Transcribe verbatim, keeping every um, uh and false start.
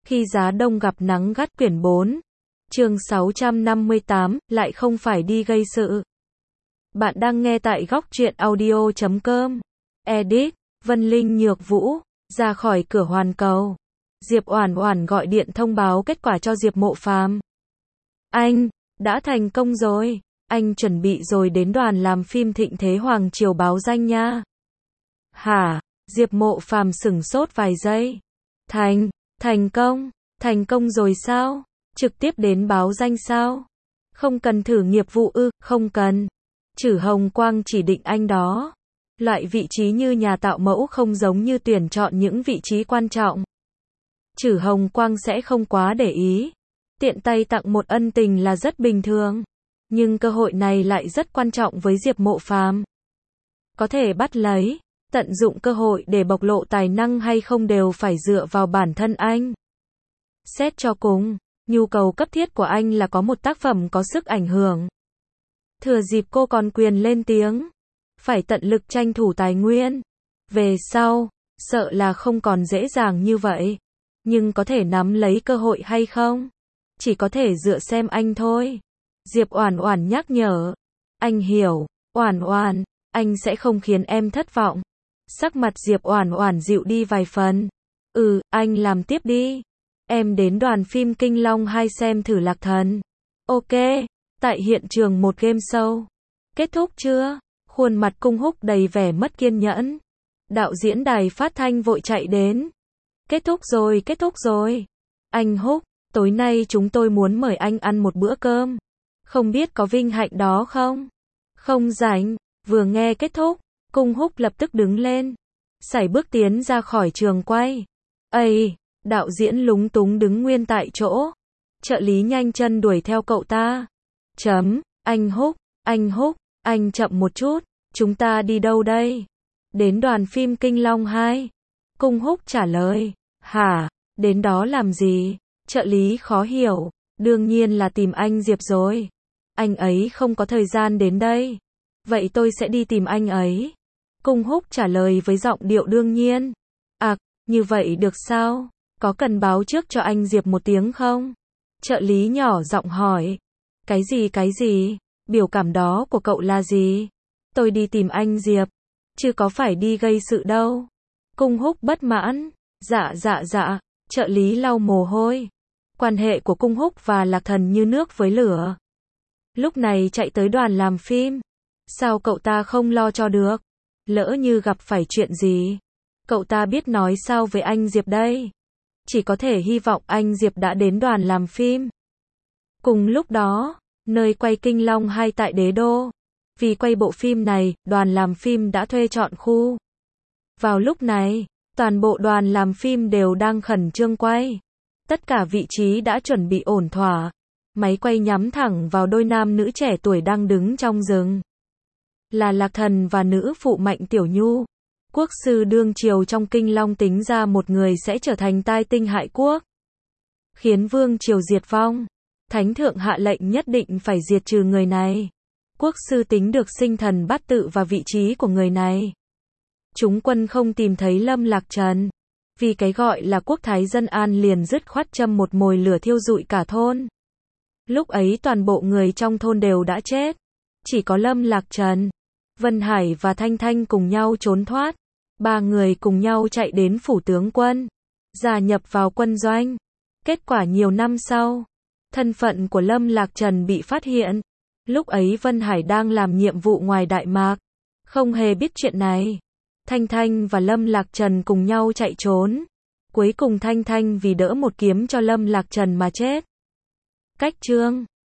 Khi giá đông gặp nắng gắt quyển bốn. Chương sáu trăm năm mươi tám, lại không phải đi gây sự. Bạn đang nghe tại góc truyện audio chấm com. Edit, Vân Linh Nhược Vũ, ra khỏi cửa hoàn cầu. Diệp Oản Oản gọi điện thông báo kết quả cho Diệp Mộ Phàm. Anh, đã thành công rồi. Anh chuẩn bị rồi đến đoàn làm phim Thịnh Thế Hoàng Triều báo danh nha. Hả? Diệp Mộ Phàm sửng sốt vài giây. Thành, thành công, thành công rồi sao? Trực tiếp đến báo danh sao? Không cần thử nghiệp vụ ư? Không cần. Chử Hồng Quang chỉ định anh đó. Loại vị trí như nhà tạo mẫu không giống như tuyển chọn những vị trí quan trọng. Chử Hồng Quang sẽ không quá để ý. Tiện tay tặng một ân tình là rất bình thường. Nhưng cơ hội này lại rất quan trọng với Diệp Mộ Phàm. Có thể bắt lấy, tận dụng cơ hội để bộc lộ tài năng hay không đều phải dựa vào bản thân anh. Xét cho cùng, nhu cầu cấp thiết của anh là có một tác phẩm có sức ảnh hưởng. Thừa dịp cô còn quyền lên tiếng, phải tận lực tranh thủ tài nguyên. Về sau, sợ là không còn dễ dàng như vậy. Nhưng có thể nắm lấy cơ hội hay không? Chỉ có thể dựa xem anh thôi. Diệp Oản Oản nhắc nhở. Anh hiểu, Oản Oản, anh sẽ không khiến em thất vọng. Sắc mặt Diệp Oản Oản dịu đi vài phần. Ừ, anh làm tiếp đi. Em đến đoàn phim Kinh Long hai xem thử Lạc Thần. Ok, tại hiện trường một game show. Kết thúc chưa? Khuôn mặt Cung Húc đầy vẻ mất kiên nhẫn. Đạo diễn đài phát thanh vội chạy đến. Kết thúc rồi, kết thúc rồi. Anh Húc, tối nay chúng tôi muốn mời anh ăn một bữa cơm. Không biết có vinh hạnh đó không? Không rảnh. Vừa nghe kết thúc, Cung Húc lập tức đứng lên. Sải bước tiến ra khỏi trường quay. Ây, đạo diễn lúng túng đứng nguyên tại chỗ. Trợ lý nhanh chân đuổi theo cậu ta. Chấm, anh Húc, anh Húc, anh chậm một chút, chúng ta đi đâu đây? Đến đoàn phim Kinh Long hai. Cung Húc trả lời. Hả, đến đó làm gì? Trợ lý khó hiểu. Đương nhiên là tìm anh Diệp rồi. Anh ấy không có thời gian đến đây. Vậy tôi sẽ đi tìm anh ấy. Cung Húc trả lời với giọng điệu đương nhiên. À, như vậy được sao? Có cần báo trước cho anh Diệp một tiếng không? Trợ lý nhỏ giọng hỏi. Cái gì cái gì? Biểu cảm đó của cậu là gì? Tôi đi tìm anh Diệp. Chứ có phải đi gây sự đâu. Cung Húc bất mãn. Dạ dạ dạ. Trợ lý lau mồ hôi. Quan hệ của Cung Húc và Lạc Thần như nước với lửa. Lúc này chạy tới đoàn làm phim. Sao cậu ta không lo cho được? Lỡ như gặp phải chuyện gì? Cậu ta biết nói sao với anh Diệp đây? Chỉ có thể hy vọng anh Diệp đã đến đoàn làm phim. Cùng lúc đó, nơi quay Kinh Long hai tại Đế Đô. Vì quay bộ phim này, đoàn làm phim đã thuê trọn khu. Vào lúc này, toàn bộ đoàn làm phim đều đang khẩn trương quay. Tất cả vị trí đã chuẩn bị ổn thỏa. Máy quay nhắm thẳng vào đôi nam nữ trẻ tuổi đang đứng trong rừng. Là Lạc Thần và nữ phụ Mạnh Tiểu Nhu. Quốc sư đương triều trong Kinh Long tính ra một người sẽ trở thành tai tinh hại quốc. Khiến vương triều diệt vong. Thánh thượng hạ lệnh nhất định phải diệt trừ người này. Quốc sư tính được sinh thần bát tự và vị trí của người này. Chúng quân không tìm thấy Lâm Lạc Trần. Vì cái gọi là quốc thái dân an liền dứt khoát châm một mồi lửa thiêu rụi cả thôn. Lúc ấy toàn bộ người trong thôn đều đã chết. Chỉ có Lâm Lạc Trần, Vân Hải và Thanh Thanh cùng nhau trốn thoát. Ba người cùng nhau chạy đến phủ tướng quân. Gia nhập vào quân doanh. Kết quả nhiều năm sau, thân phận của Lâm Lạc Trần bị phát hiện. Lúc ấy Vân Hải đang làm nhiệm vụ ngoài Đại Mạc. Không hề biết chuyện này. Thanh Thanh và Lâm Lạc Trần cùng nhau chạy trốn. Cuối cùng Thanh Thanh vì đỡ một kiếm cho Lâm Lạc Trần mà chết. Cách chương